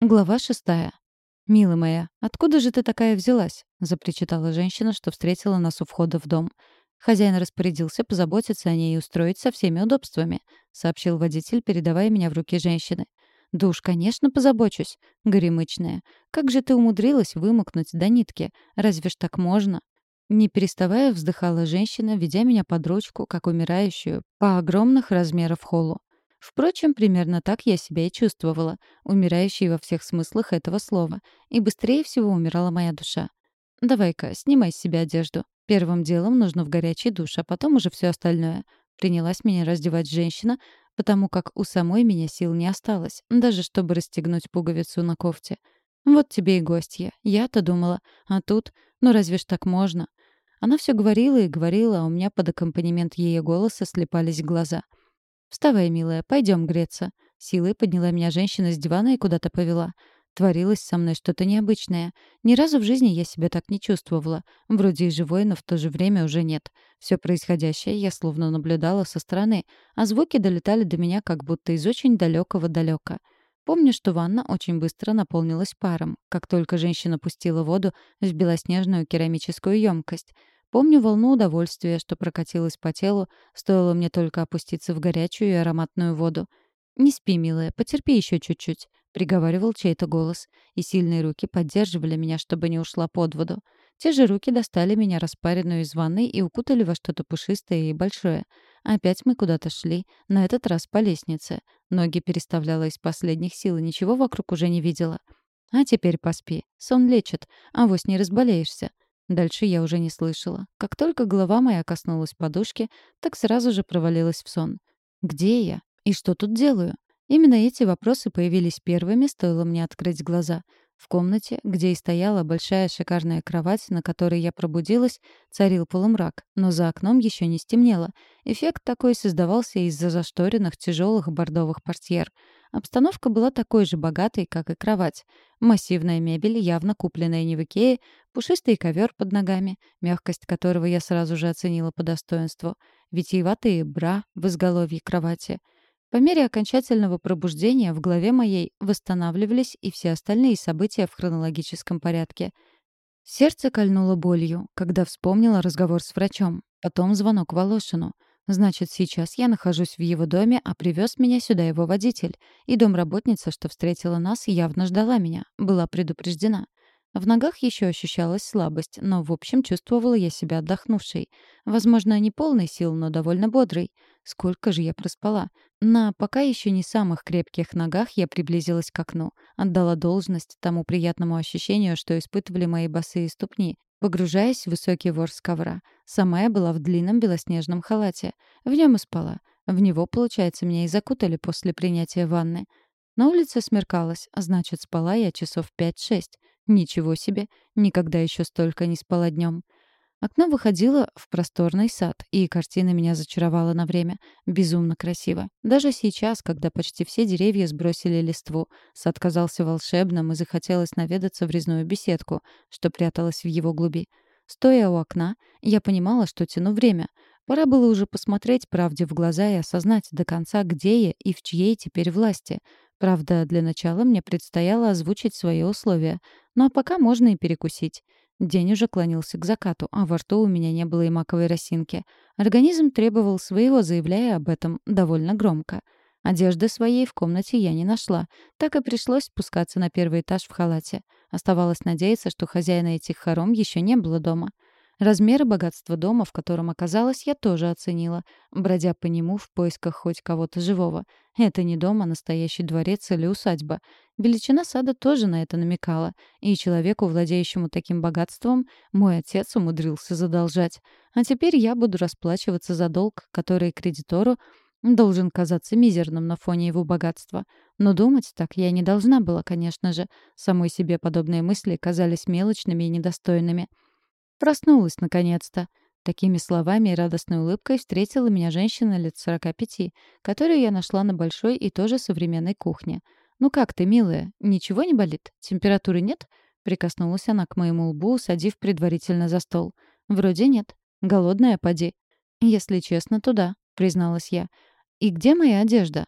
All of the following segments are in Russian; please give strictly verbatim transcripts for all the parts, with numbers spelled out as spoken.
Глава шестая. «Милая моя, откуда же ты такая взялась?» — запричитала женщина, что встретила нас у входа в дом. «Хозяин распорядился позаботиться о ней и устроить со всеми удобствами», — сообщил водитель, передавая меня в руки женщины. «Да уж, конечно, позабочусь, горемычная. Как же ты умудрилась вымокнуть до нитки? Разве ж так можно?» Не переставая, вздыхала женщина, ведя меня под ручку, как умирающую, по огромных размеров холлу. Впрочем, примерно так я себя и чувствовала, умирающей во всех смыслах этого слова, и быстрее всего умирала моя душа. «Давай-ка, снимай с себя одежду. Первым делом нужно в горячий душ, а потом уже все остальное». Принялась меня раздевать женщина, потому как у самой меня сил не осталось, даже чтобы расстегнуть пуговицу на кофте. «Вот тебе и гостья. Я-то думала. А тут... Ну разве ж так можно?» Она все говорила и говорила, а у меня под аккомпанемент ее голоса слепались глаза. «Вставай, милая, пойдем греться». Силой подняла меня женщина с дивана и куда-то повела. Творилось со мной что-то необычное. Ни разу в жизни я себя так не чувствовала. Вроде и живой, но в то же время уже нет. Все происходящее я словно наблюдала со стороны, а звуки долетали до меня как будто из очень далекого далека. Помню, что ванна очень быстро наполнилась паром, как только женщина пустила воду в белоснежную керамическую емкость. Помню волну удовольствия, что прокатилась по телу, стоило мне только опуститься в горячую и ароматную воду. «Не спи, милая, потерпи еще чуть-чуть», — приговаривал чей-то голос, и сильные руки поддерживали меня, чтобы не ушла под воду. Те же руки достали меня распаренную из ванной и укутали во что-то пушистое и большое. Опять мы куда-то шли, на этот раз по лестнице. Ноги переставляла из последних сил и ничего вокруг уже не видела. «А теперь поспи. Сон лечит. Авось не разболеешься». Дальше я уже не слышала. Как только голова моя коснулась подушки, так сразу же провалилась в сон. Где я? И что тут делаю? Именно эти вопросы появились первыми, стоило мне открыть глаза. В комнате, где и стояла большая шикарная кровать, на которой я пробудилась, царил полумрак, но за окном еще не стемнело. Эффект такой создавался из-за зашторенных тяжелых бордовых портьер. Обстановка была такой же богатой, как и кровать. Массивная мебель, явно купленная не в Икее, пушистый ковер под ногами, мягкость которого я сразу же оценила по достоинству, витиеватые бра в изголовье кровати. По мере окончательного пробуждения в голове моей восстанавливались и все остальные события в хронологическом порядке. Сердце кольнуло болью, когда вспомнила разговор с врачом, потом звонок Волошину. Значит, сейчас я нахожусь в его доме, а привез меня сюда его водитель. И домработница, что встретила нас, явно ждала меня, была предупреждена. В ногах еще ощущалась слабость, но, в общем, чувствовала я себя отдохнувшей. Возможно, не полной сил, но довольно бодрой. Сколько же я проспала? На пока еще не самых крепких ногах я приблизилась к окну, отдала должность тому приятному ощущению, что испытывали мои босые ступни, погружаясь в высокий ворс ковра. Сама я была в длинном белоснежном халате. В нем и спала. В него, получается, меня и закутали после принятия ванны. На улице смеркалось, а значит, спала я часов пять-шесть. Ничего себе, никогда еще столько не спала днем. Окно выходило в просторный сад, и картина меня зачаровала на время. Безумно красиво. Даже сейчас, когда почти все деревья сбросили листву, сад казался волшебным и захотелось наведаться в резную беседку, что пряталась в его глуби. Стоя у окна, я понимала, что тяну время. Пора было уже посмотреть правде в глаза и осознать до конца, где я и в чьей теперь власти. Правда, для начала мне предстояло озвучить свои условия. Ну а пока можно и перекусить. День уже клонился к закату, а во рту у меня не было и маковой росинки. Организм требовал своего, заявляя об этом довольно громко. Одежды своей в комнате я не нашла. Так и пришлось спускаться на первый этаж в халате. Оставалось надеяться, что хозяина этих хором еще не было дома. Размеры богатства дома, в котором оказалась, я тоже оценила, бродя по нему в поисках хоть кого-то живого. Это не дом, а настоящий дворец или усадьба. Величина сада тоже на это намекала, и человеку, владеющему таким богатством, мой отец умудрился задолжать. А теперь я буду расплачиваться за долг, который кредитору должен казаться мизерным на фоне его богатства. Но думать так я не должна была, конечно же. Самой себе подобные мысли казались мелочными и недостойными. Проснулась, наконец-то. Такими словами и радостной улыбкой встретила меня женщина лет сорока пяти, которую я нашла на большой и тоже современной кухне. «Ну как ты, милая? Ничего не болит? Температуры нет?» Прикоснулась она к моему лбу, садив предварительно за стол. «Вроде нет. Голодная, поди». «Если честно, то да», — призналась я. «И где моя одежда?»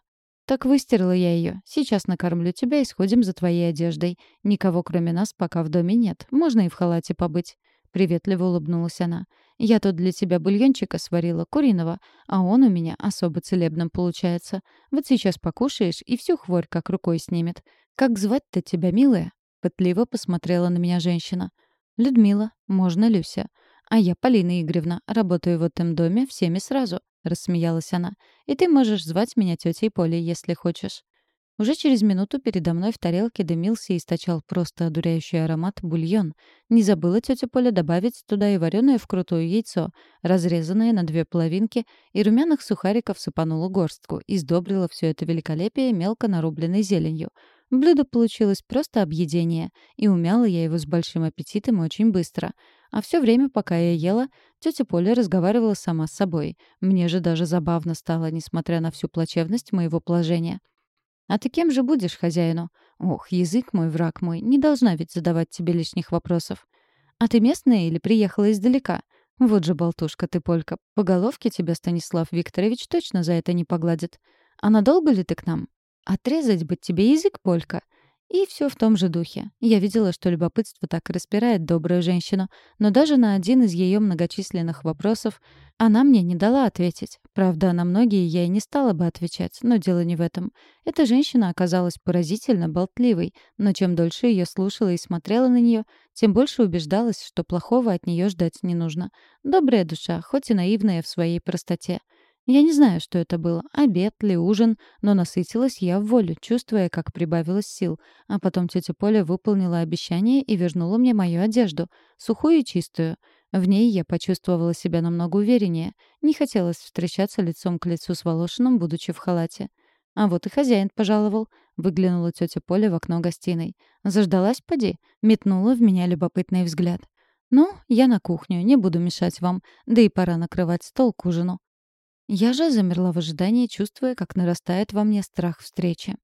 «Так выстирала я ее. Сейчас накормлю тебя и сходим за твоей одеждой. Никого, кроме нас, пока в доме нет. Можно и в халате побыть». Приветливо улыбнулась она. «Я тут для тебя бульончика сварила, куриного, а он у меня особо целебным получается. Вот сейчас покушаешь, и всю хворь как рукой снимет. Как звать-то тебя, милая?» Пытливо посмотрела на меня женщина. «Людмила, можно Люся. А я Полина Игоревна, работаю в этом доме всеми сразу», — рассмеялась она. «И ты можешь звать меня тетей Полей, если хочешь». Уже через минуту передо мной в тарелке дымился и источал просто одуряющий аромат бульон. Не забыла тетя Поля добавить туда и вареное вкрутую яйцо, разрезанное на две половинки, и румяных сухариков сыпанула горстку, и сдобрила все это великолепие мелко нарубленной зеленью. Блюдо получилось просто объедение, и умяла я его с большим аппетитом и очень быстро. А все время, пока я ела, тетя Поля разговаривала сама с собой. Мне же даже забавно стало, несмотря на всю плачевность моего положения. «А ты кем же будешь хозяину? Ох, язык мой, враг мой, не должна ведь задавать тебе лишних вопросов. А ты местная или приехала издалека? Вот же болтушка ты, Полька. По головке тебя Станислав Викторович точно за это не погладит. А надолго ли ты к нам? Отрезать бы тебе язык, Полька». И все в том же духе. Я видела, что любопытство так и распирает добрую женщину, но даже на один из ее многочисленных вопросов она мне не дала ответить. Правда, на многие я и не стала бы отвечать, но дело не в этом. Эта женщина оказалась поразительно болтливой, но чем дольше ее слушала и смотрела на нее, тем больше убеждалась, что плохого от нее ждать не нужно. Добрая душа, хоть и наивная в своей простоте. Я не знаю, что это было, обед ли, ужин, но насытилась я в волю, чувствуя, как прибавилось сил. А потом тетя Поля выполнила обещание и вернула мне мою одежду, сухую и чистую. В ней я почувствовала себя намного увереннее. Не хотелось встречаться лицом к лицу с Волошиным, будучи в халате. «А вот и хозяин пожаловал», — выглянула тетя Поля в окно гостиной. «Заждалась, поди?» — метнула в меня любопытный взгляд. «Ну, я на кухню, не буду мешать вам, да и пора накрывать стол к ужину». Я же замерла в ожидании, чувствуя, как нарастает во мне страх встречи.